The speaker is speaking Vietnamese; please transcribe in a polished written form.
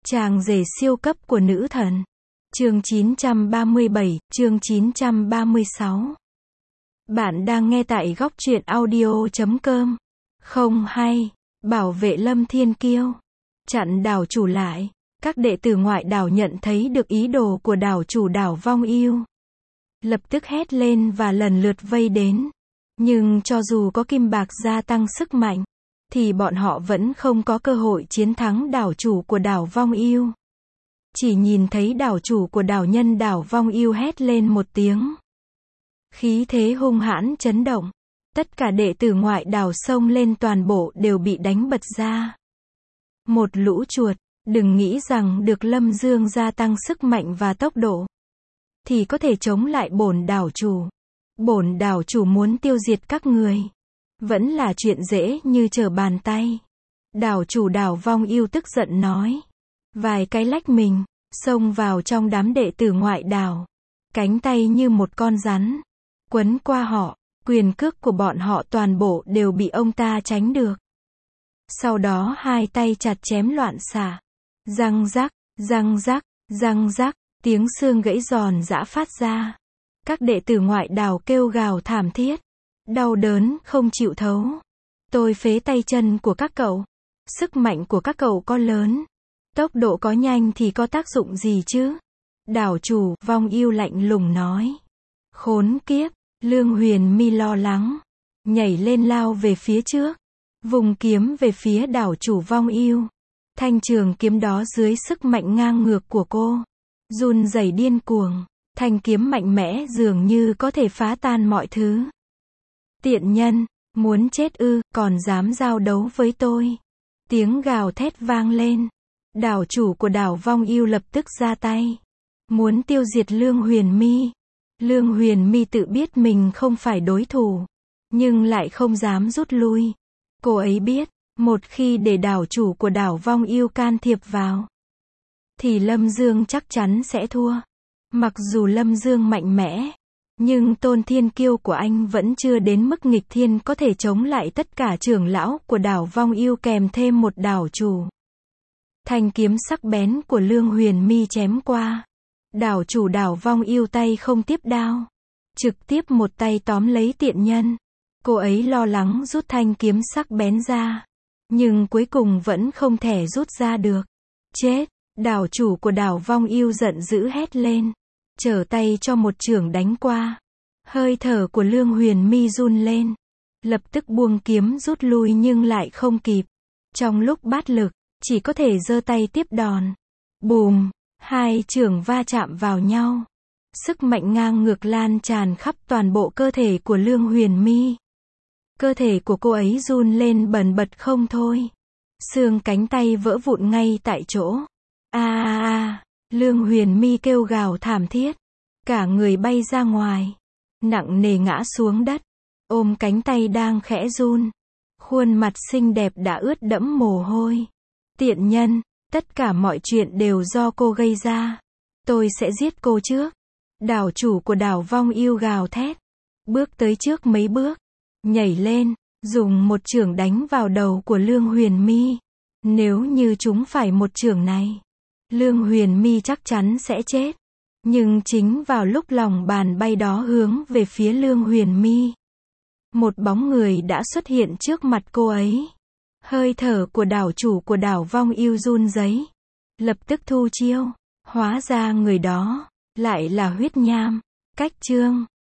Chàng rể siêu cấp của nữ thần. Chương 937, chương 936. Bạn đang nghe tại góc truyện audio.com. Không hay, bảo vệ Lâm Thiên Kiêu. Chặn đảo chủ lại. Các đệ tử ngoại đảo nhận thấy được ý đồ của đảo chủ đảo Vong Yêu. Lập tức hét lên và lần lượt vây đến. Nhưng cho dù có kim bạc gia tăng sức mạnh, thì bọn họ vẫn không có cơ hội chiến thắng đảo chủ của đảo Vong Yêu. Chỉ nhìn thấy đảo chủ của đảo nhân đảo Vong Yêu hét lên một tiếng. Khí thế hung hãn chấn động. Tất cả đệ tử ngoại đảo xông lên toàn bộ đều bị đánh bật ra. Một lũ chuột, đừng nghĩ rằng được Lâm Dương gia tăng sức mạnh và tốc độ thì có thể chống lại bổn đảo chủ. Bổn đảo chủ muốn tiêu diệt các người vẫn là chuyện dễ như trở bàn tay. Đảo chủ đảo Vong Yêu tức giận nói. Vài cái lách mình, xông vào trong đám đệ tử ngoại đảo. Cánh tay như một con rắn, quấn qua họ, quyền cước của bọn họ toàn bộ đều bị ông ta tránh được. Sau đó hai tay chặt chém loạn xạ. Răng rắc, răng rắc, răng rắc, tiếng xương gãy giòn giã phát ra. Các đệ tử ngoại đảo kêu gào thảm thiết. Đau đớn, không chịu thấu. Tôi phế tay chân của các cậu. Sức mạnh của các cậu có lớn. Tốc độ có nhanh thì có tác dụng gì chứ? Đảo chủ, Vong Yêu lạnh lùng nói. Khốn kiếp, Lương Huyền Mi lo lắng. Nhảy lên lao về phía trước. Vùng kiếm về phía đảo chủ Vong Yêu. Thanh trường kiếm đó dưới sức mạnh ngang ngược của cô. Run rẩy điên cuồng. Thanh kiếm mạnh mẽ dường như có thể phá tan mọi thứ. Tiện nhân, muốn chết ư, còn dám giao đấu với tôi. Tiếng gào thét vang lên. Đảo chủ của đảo Vong Yêu lập tức ra tay. Muốn tiêu diệt Lương Huyền Mi. Lương Huyền Mi tự biết mình không phải đối thủ. Nhưng lại không dám rút lui. Cô ấy biết, một khi để đảo chủ của đảo Vong Yêu can thiệp vào, thì Lâm Dương chắc chắn sẽ thua. Mặc dù Lâm Dương mạnh mẽ, nhưng Tôn Thiên Kiêu của anh vẫn chưa đến mức nghịch thiên có thể chống lại tất cả trưởng lão của đảo Vong Yêu kèm thêm một đảo chủ. Thanh kiếm sắc bén của Lương Huyền Mi chém qua. Đảo chủ đảo Vong Yêu tay không tiếp đao. Trực tiếp một tay tóm lấy tiện nhân. Cô ấy lo lắng rút thanh kiếm sắc bén ra. Nhưng cuối cùng vẫn không thể rút ra được. Chết! Đảo chủ của đảo Vong Yêu giận dữ hét lên. Trở tay cho một chưởng đánh qua. Hơi thở của Lương Huyền Mi run lên. Lập tức buông kiếm rút lui nhưng lại không kịp. Trong lúc bát lực, chỉ có thể giơ tay tiếp đòn. Bùm! Hai chưởng va chạm vào nhau. Sức mạnh ngang ngược lan tràn khắp toàn bộ cơ thể của Lương Huyền Mi. Cơ thể của cô ấy run lên bần bật không thôi. Xương cánh tay vỡ vụn ngay tại chỗ. Lương Huyền Mi kêu gào thảm thiết. Cả người bay ra ngoài. Nặng nề ngã xuống đất. Ôm cánh tay đang khẽ run. Khuôn mặt xinh đẹp đã ướt đẫm mồ hôi. Tiện nhân, tất cả mọi chuyện đều do cô gây ra. Tôi sẽ giết cô trước. Đảo chủ của đảo Vong Yêu gào thét. Bước tới trước mấy bước. Nhảy lên, dùng một chưởng đánh vào đầu của Lương Huyền Mi. Nếu như chúng phải một chưởng này, Lương Huyền Mi chắc chắn sẽ chết. Nhưng chính vào lúc lòng bàn bay đó hướng về phía Lương Huyền Mi, một bóng người đã xuất hiện trước mặt cô ấy. Hơi thở của đảo chủ của đảo Vong Yêu run rẩy. Lập tức thu chiêu. Hóa ra người đó lại là Huyết Nham. Cách chương